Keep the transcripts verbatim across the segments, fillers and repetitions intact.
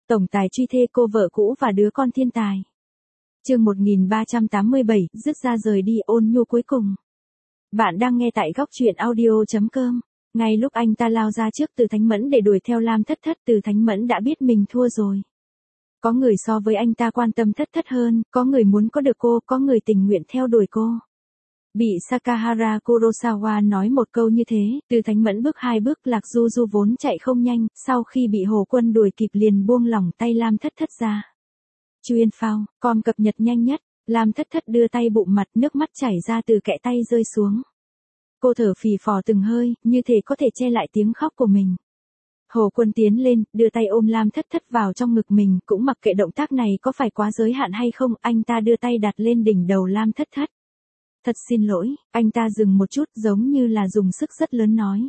Tổng tài truy thê cô vợ cũ và đứa con thiên tài. Chương một nghìn ba trăm tám mươi bảy, dứt ra rời đi ôn nhu cuối cùng. Bạn đang nghe tại góc truyện audio chấm com. Ngay lúc anh ta lao ra trước Từ Thánh Mẫn để đuổi theo Lam Thất Thất, Từ Thánh Mẫn đã biết mình thua rồi. Có người so với anh ta quan tâm Thất Thất hơn, có người muốn có được cô, có người tình nguyện theo đuổi cô. Bị Sakahara Kurosawa nói một câu như thế, Từ Thánh Mẫn bước hai bước, Lạc Du Du vốn chạy không nhanh, sau khi bị Hồ Quân đuổi kịp liền buông lỏng tay Lam Thất Thất ra. Chuyên phao, com cập nhật nhanh nhất, Lam Thất Thất đưa tay bụng mặt, nước mắt chảy ra từ kẽ tay rơi xuống. Cô thở phì phò từng hơi, như thể có thể che lại tiếng khóc của mình. Hồ Quân tiến lên, đưa tay ôm Lam Thất Thất vào trong ngực mình, cũng mặc kệ động tác này có phải quá giới hạn hay không, anh ta đưa tay đặt lên đỉnh đầu Lam Thất Thất. Thật xin lỗi, anh ta dừng một chút giống như là dùng sức rất lớn nói.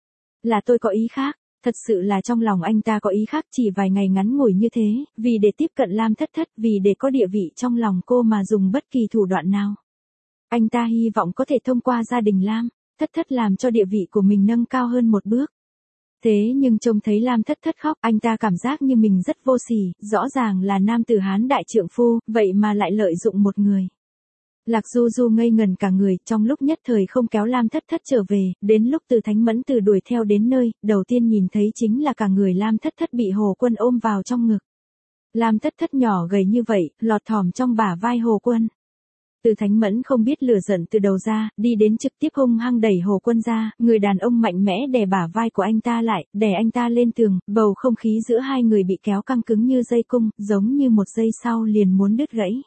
Là tôi có ý khác, thật sự là trong lòng anh ta có ý khác, chỉ vài ngày ngắn ngủi như thế, vì để tiếp cận Lam Thất Thất, vì để có địa vị trong lòng cô mà dùng bất kỳ thủ đoạn nào. Anh ta hy vọng có thể thông qua gia đình Lam Thất Thất làm cho địa vị của mình nâng cao hơn một bước. Thế nhưng trông thấy Lam Thất Thất khóc, anh ta cảm giác như mình rất vô sỉ, rõ ràng là nam tử Hán đại trượng phu, vậy mà lại lợi dụng một người. Lạc Du Du ngây ngần cả người, trong lúc nhất thời không kéo Lam Thất Thất trở về, đến lúc Từ Thánh Mẫn từ đuổi theo đến nơi, đầu tiên nhìn thấy chính là cả người Lam Thất Thất bị Hồ Quân ôm vào trong ngực. Lam Thất Thất nhỏ gầy như vậy, lọt thỏm trong bả vai Hồ Quân. Từ Thánh Mẫn không biết lửa giận từ đầu ra, đi đến trực tiếp hung hăng đẩy Hồ Quân ra, người đàn ông mạnh mẽ đè bả vai của anh ta lại, đè anh ta lên tường, bầu không khí giữa hai người bị kéo căng cứng như dây cung, giống như một giây sau liền muốn đứt gãy.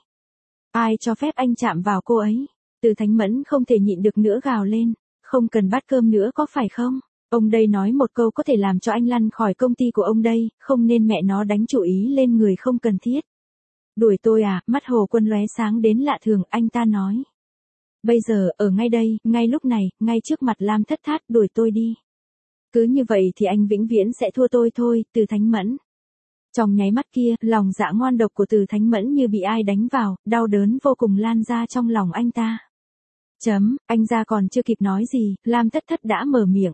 Ai cho phép anh chạm vào cô ấy? Từ Thánh Mẫn không thể nhịn được nữa gào lên, không cần bát cơm nữa có phải không? Ông đây nói một câu có thể làm cho anh lăn khỏi công ty của ông đây, không nên mẹ nó đánh chủ ý lên người không cần thiết. Đuổi tôi à? Mắt Hồ Quân lóe sáng đến lạ thường, anh ta nói. Bây giờ, ở ngay đây, ngay lúc này, ngay trước mặt Lam Thất Thát, đuổi tôi đi. Cứ như vậy thì anh vĩnh viễn sẽ thua tôi thôi, Từ Thánh Mẫn. Trong nháy mắt kia, lòng dạ ngoan độc của Từ Thánh Mẫn như bị ai đánh vào, đau đớn vô cùng lan ra trong lòng anh ta. Chấm, anh ra còn chưa kịp nói gì, Lam Thất Thất đã mở miệng.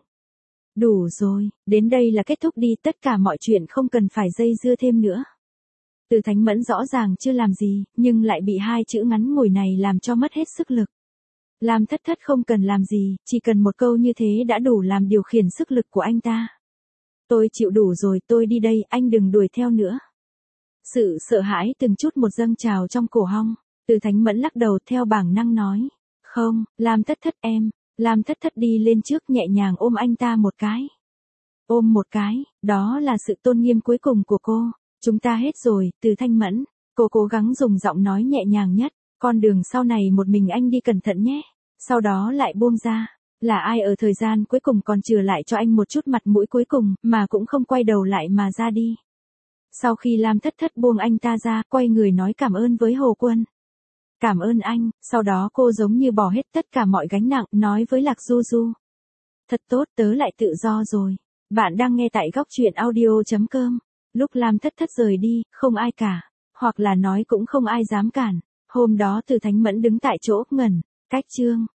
Đủ rồi, đến đây là kết thúc đi, tất cả mọi chuyện không cần phải dây dưa thêm nữa. Từ Thánh Mẫn rõ ràng chưa làm gì, nhưng lại bị hai chữ ngắn ngủi này làm cho mất hết sức lực. Lam Thất Thất không cần làm gì, chỉ cần một câu như thế đã đủ làm điều khiển sức lực của anh ta. Tôi chịu đủ rồi, tôi đi đây, anh đừng đuổi theo nữa. Sự sợ hãi từng chút một dâng trào trong cổ họng, Từ Thánh Mẫn lắc đầu theo bản năng nói. Không, Lam Thất Thất em, Lam Thất Thất đi lên trước nhẹ nhàng ôm anh ta một cái. Ôm một cái, đó là sự tôn nghiêm cuối cùng của cô. Chúng ta hết rồi, Từ Thanh Mẫn. Cô cố gắng dùng giọng nói nhẹ nhàng nhất. Con đường sau này một mình anh đi cẩn thận nhé. Sau đó lại buông ra. Là ai ở thời gian cuối cùng còn chừa lại cho anh một chút mặt mũi cuối cùng, mà cũng không quay đầu lại mà ra đi. Sau khi Lam Thất Thất buông anh ta ra, quay người nói cảm ơn với Hồ Quân. Cảm ơn anh, sau đó cô giống như bỏ hết tất cả mọi gánh nặng, nói với Lạc Du Du. Thật tốt, tớ lại tự do rồi. Bạn đang nghe tại góc truyện audio chấm com. Lúc Lam Thất Thất rời đi, không ai cả, hoặc là nói cũng không ai dám cản. Hôm đó Từ Thánh Mẫn đứng tại chỗ, ngẩn, cách chương.